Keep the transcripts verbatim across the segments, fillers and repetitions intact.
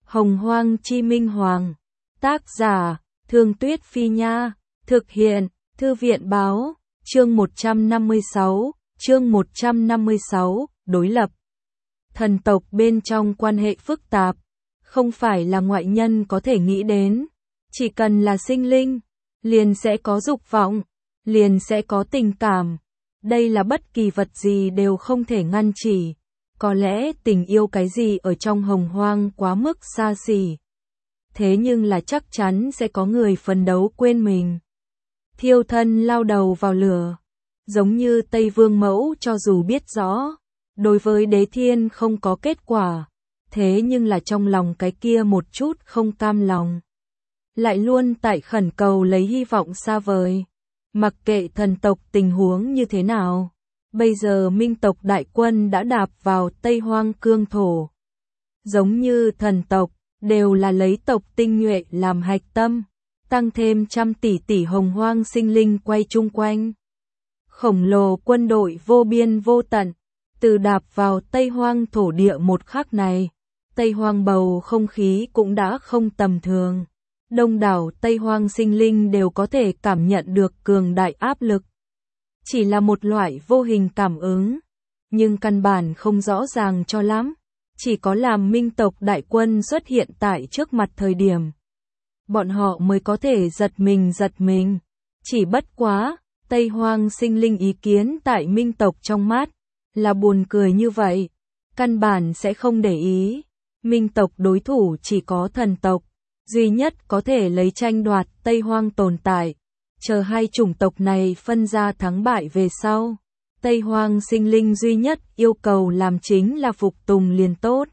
Hồng Hoang Chi Minh Hoàng. Tác giả, Thương Tuyết Phi Nha. Thực hiện, Thư viện Báo. Chương một trăm năm mươi sáu, chương một trăm năm mươi sáu, đối lập. Thần tộc bên trong quan hệ phức tạp, không phải là ngoại nhân có thể nghĩ đến. Chỉ cần là sinh linh, liền sẽ có dục vọng, liền sẽ có tình cảm. Đây là bất kỳ vật gì đều không thể ngăn chỉ. Có lẽ tình yêu cái gì ở trong hồng hoang quá mức xa xỉ. Thế nhưng là chắc chắn sẽ có người phấn đấu quên mình. Thiêu thân lao đầu vào lửa. Giống như Tây Vương Mẫu cho dù biết rõ, đối với đế thiên không có kết quả. Thế nhưng là trong lòng cái kia một chút không cam lòng. Lại luôn tại khẩn cầu lấy hy vọng xa vời. Mặc kệ thần tộc tình huống như thế nào. Bây giờ minh tộc đại quân đã đạp vào Tây Hoang cương thổ. Giống như thần tộc, đều là lấy tộc tinh nhuệ làm hạch tâm. Tăng thêm trăm tỷ tỷ hồng hoang sinh linh quay chung quanh. Khổng lồ quân đội vô biên vô tận. Từ đạp vào Tây Hoang thổ địa một khắc này. Tây Hoang bầu không khí cũng đã không tầm thường. Đông đảo Tây Hoang sinh linh đều có thể cảm nhận được cường đại áp lực. Chỉ là một loại vô hình cảm ứng, nhưng căn bản không rõ ràng cho lắm. Chỉ có làm minh tộc đại quân xuất hiện tại trước mặt thời điểm. Bọn họ mới có thể giật mình giật mình. Chỉ bất quá, Tây Hoang sinh linh ý kiến tại minh tộc trong mắt, là buồn cười như vậy. Căn bản sẽ không để ý. Minh tộc đối thủ chỉ có thần tộc. Duy nhất có thể lấy tranh đoạt Tây Hoang tồn tại. Chờ hai chủng tộc này phân ra thắng bại về sau. Tây Hoang sinh linh duy nhất yêu cầu làm chính là phục tùng liền tốt.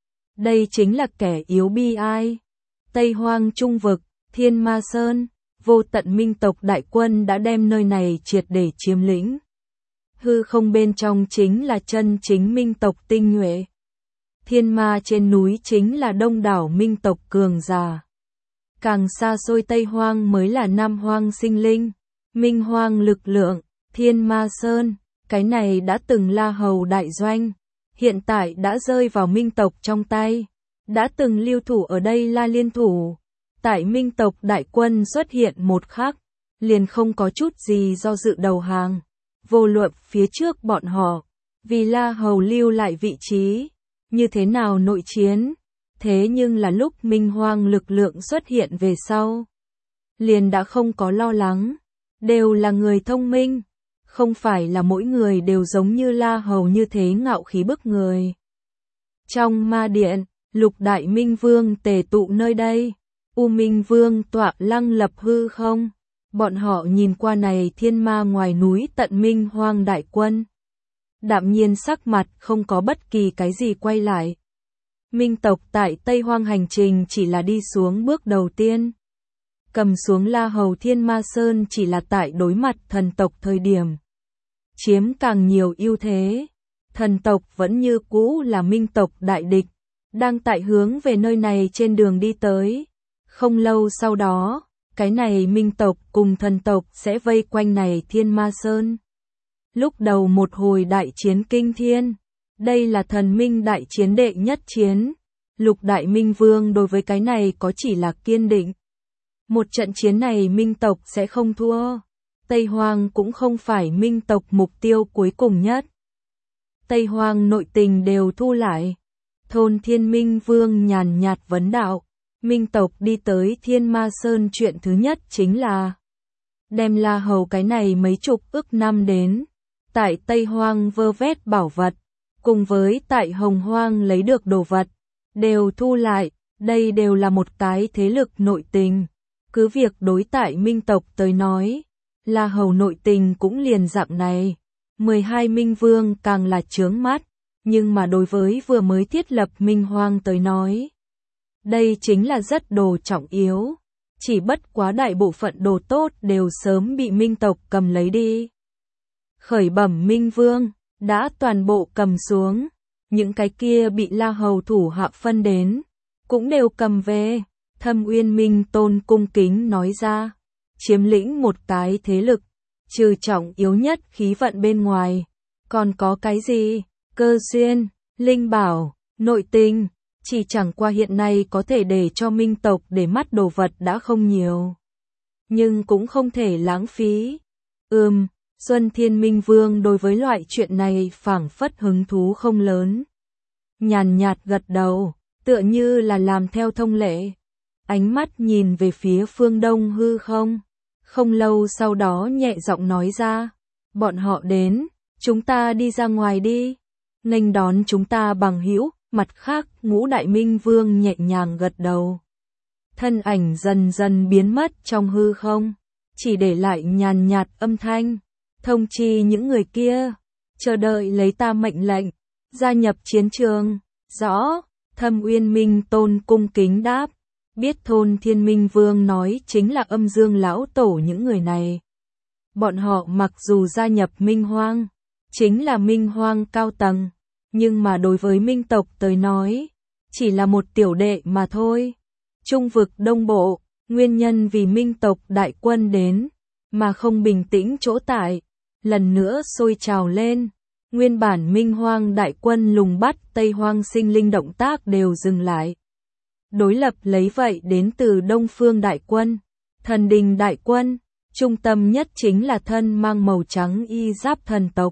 Đây chính là kẻ yếu bi ai. Tây Hoang trung vực, Thiên Ma Sơn, vô tận minh tộc đại quân đã đem nơi này triệt để chiếm lĩnh. Hư không bên trong chính là chân chính minh tộc tinh nhuệ. Thiên ma trên núi chính là đông đảo minh tộc cường giả. Càng xa xôi Tây Hoang mới là Nam Hoang sinh linh. Minh Hoang lực lượng, Thiên Ma Sơn, cái này đã từng La Hầu đại doanh. Hiện tại đã rơi vào minh tộc trong tay. Đã từng lưu thủ ở đây La Liên thủ. Tại minh tộc đại quân xuất hiện một khắc, liền không có chút gì do dự đầu hàng. Vô luận phía trước bọn họ, vì La Hầu lưu lại vị trí, như thế nào nội chiến. Thế nhưng là lúc Minh Hoang lực lượng xuất hiện về sau, liền đã không có lo lắng, đều là người thông minh, không phải là mỗi người đều giống như La Hầu như thế ngạo khí bức người. Trong ma điện, lục đại minh vương tề tụ nơi đây, U Minh Vương tọa lăng lập hư không, bọn họ nhìn qua này thiên ma ngoài núi tận Minh Hoang đại quân. Đạm nhiên sắc mặt không có bất kỳ cái gì quay lại. Minh tộc tại Tây Hoang hành trình chỉ là đi xuống bước đầu tiên. Cầm xuống La Hầu Thiên Ma Sơn chỉ là tại đối mặt thần tộc thời điểm. Chiếm càng nhiều ưu thế. Thần tộc vẫn như cũ là minh tộc đại địch. Đang tại hướng về nơi này trên đường đi tới. Không lâu sau đó, cái này minh tộc cùng thần tộc sẽ vây quanh này Thiên Ma Sơn. Lúc đầu một hồi đại chiến kinh thiên. Đây là thần minh đại chiến đệ nhất chiến. Lục đại minh vương đối với cái này có chỉ là kiên định. Một trận chiến này minh tộc sẽ không thua. Tây Hoang cũng không phải minh tộc mục tiêu cuối cùng nhất. Tây Hoang nội tình đều thu lại. Thôn Thiên Minh Vương nhàn nhạt vấn đạo. Minh tộc đi tới Thiên Ma Sơn chuyện thứ nhất chính là đem La Hầu cái này mấy chục ức năm đến. Tại Tây Hoang vơ vét bảo vật. Cùng với tại Hồng Hoang lấy được đồ vật, đều thu lại, đây đều là một cái thế lực nội tình. Cứ việc đối tại minh tộc tới nói, La Hầu nội tình cũng liền dạng này. mười hai minh vương càng là chướng mắt, nhưng mà đối với vừa mới thiết lập Minh Hoang tới nói, đây chính là rất đồ trọng yếu. Chỉ bất quá đại bộ phận đồ tốt đều sớm bị minh tộc cầm lấy đi. Khởi bẩm minh vương. Đã toàn bộ cầm xuống, những cái kia bị La Hầu thủ hạ phân đến, cũng đều cầm về. Thâm Uyên Minh Tôn cung kính nói ra, chiếm lĩnh một cái thế lực, trừ trọng yếu nhất khí vận bên ngoài, còn có cái gì? Cơ duyên, linh bảo, nội tình, Chỉ chẳng qua hiện nay có thể để cho minh tộc để mắt đồ vật đã không nhiều. Nhưng cũng không thể lãng phí. Ừm, Xuân Thiên Minh Vương đối với loại chuyện này phảng phất hứng thú không lớn. Nhàn nhạt gật đầu, tựa như là làm theo thông lệ. Ánh mắt nhìn về phía phương đông hư không. Không lâu sau đó nhẹ giọng nói ra. Bọn họ đến, chúng ta đi ra ngoài đi. Nghênh đón chúng ta bằng hữu. Mặt khác, Ngũ Đại Minh Vương nhẹ nhàng gật đầu. Thân ảnh dần dần biến mất trong hư không, chỉ để lại nhàn nhạt âm thanh. Thông chi những người kia, chờ đợi lấy ta mệnh lệnh, gia nhập chiến trường. Rõ, Thâm Uyên Minh Tôn cung kính đáp. Biết Thôn Thiên Minh Vương nói chính là Âm Dương lão tổ những người này. Bọn họ mặc dù gia nhập Minh Hoang, chính là Minh Hoang cao tầng. Nhưng mà đối với Minh tộc tới nói, chỉ là một tiểu đệ mà thôi. Trung vực Đông Bộ, nguyên nhân vì Minh tộc đại quân đến, mà không bình tĩnh chỗ tại, lần nữa sôi trào lên. Nguyên bản Minh Hoang đại quân lùng bắt Tây Hoang sinh linh động tác đều dừng lại. Đối lập lấy vậy đến từ Đông Phương đại quân, Thần Đình đại quân, trung tâm nhất chính là thân mang màu trắng y giáp thần tộc.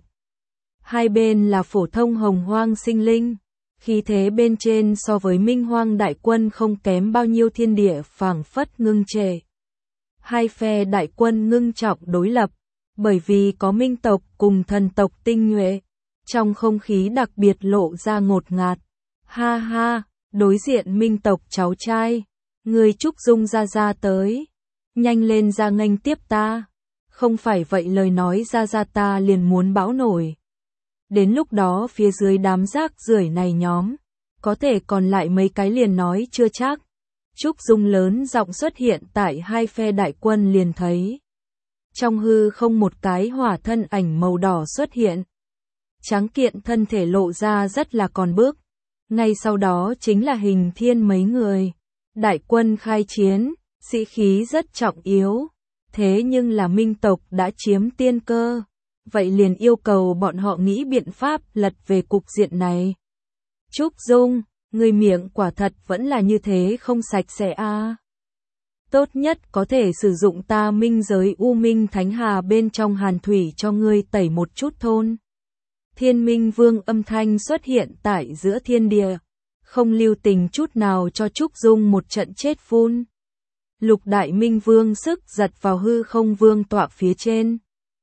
Hai bên là phổ thông hồng hoang sinh linh, khí thế bên trên so với Minh Hoang đại quân không kém bao nhiêu, thiên địa phảng phất ngưng trệ. Hai phe đại quân ngưng trọng đối lập, bởi vì có Minh tộc cùng thần tộc tinh nhuệ, trong không khí đặc biệt lộ ra ngột ngạt. Ha ha, đối diện Minh tộc cháu trai, người Trúc Dung ra ra tới, nhanh lên ra nghênh tiếp ta, không phải vậy lời nói ra ra ta liền muốn bão nổi. Đến lúc đó phía dưới đám rác rưởi này nhóm, có thể còn lại mấy cái liền nói chưa chắc. Trúc Dung lớn giọng xuất hiện tại hai phe đại quân liền thấy. Trong hư không một cái hỏa thân ảnh màu đỏ xuất hiện. Tráng kiện thân thể lộ ra rất là còn bước. Ngay sau đó chính là Hình Thiên mấy người. Đại quân khai chiến, sĩ khí rất trọng yếu. Thế nhưng là Minh tộc đã chiếm tiên cơ. Vậy liền yêu cầu bọn họ nghĩ biện pháp lật về cục diện này. Trúc Dung, người miệng quả thật vẫn là như thế không sạch sẽ a. À. Tốt nhất có thể sử dụng ta minh giới U Minh Thánh Hà bên trong hàn thủy cho ngươi tẩy một chút thôn. Thiên Minh Vương âm thanh xuất hiện tại giữa thiên địa, không lưu tình chút nào cho Trúc Dung một trận chết phun. Lục Đại Minh Vương sức giật vào hư không vương tọa phía trên.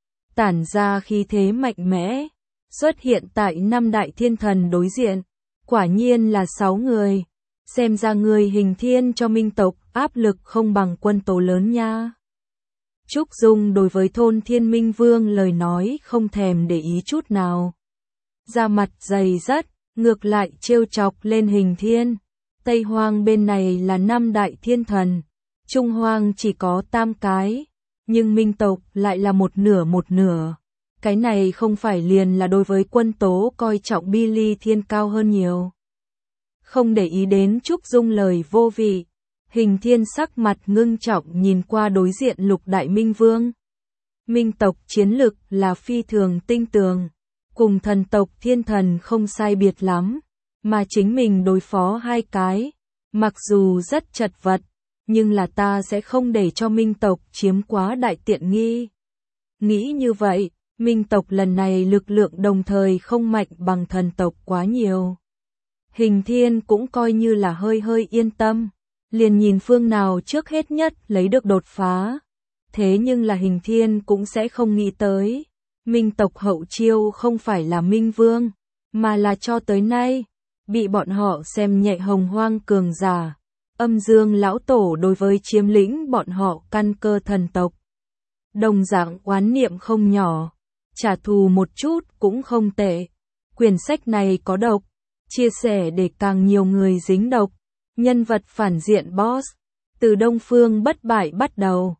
Tản ra khí thế mạnh mẽ, xuất hiện tại năm đại thiên thần đối diện, quả nhiên là sáu người, xem ra người Hình Thiên cho Minh tộc áp lực không bằng quân tố lớn nha. Trúc Dung đối với Thôn Thiên Minh Vương lời nói không thèm để ý chút nào. Da mặt dày rất, ngược lại trêu chọc lên Hình Thiên. Tây Hoang bên này là năm đại thiên thần, Trung Hoang chỉ có tam cái. Nhưng Minh tộc lại là một nửa một nửa. Cái này không phải liền là đối với quân tố coi trọng Billy Thiên cao hơn nhiều. Không để ý đến Trúc Dung lời vô vị, Hình Thiên sắc mặt ngưng trọng nhìn qua đối diện Lục Đại Minh Vương. Minh tộc chiến lực là phi thường tinh tường, cùng thần tộc thiên thần không sai biệt lắm, mà chính mình đối phó hai cái, mặc dù rất chật vật. Nhưng là ta sẽ không để cho Minh tộc chiếm quá đại tiện nghi. Nghĩ như vậy, Minh tộc lần này lực lượng đồng thời không mạnh bằng thần tộc quá nhiều. Hình Thiên cũng coi như là hơi hơi yên tâm, liền nhìn phương nào trước hết nhất lấy được đột phá. Thế nhưng là Hình Thiên cũng sẽ không nghĩ tới. Minh tộc hậu chiêu không phải là Minh Vương, mà là cho tới nay, bị bọn họ xem nhẹ hồng hoang cường giả. Âm Dương lão tổ đối với chiếm lĩnh bọn họ căn cơ thần tộc. Đồng dạng oán niệm không nhỏ, trả thù một chút cũng không tệ. Quyển sách này có độc, chia sẻ để càng nhiều người dính độc. Nhân vật phản diện boss, từ Đông Phương bất bại bắt đầu.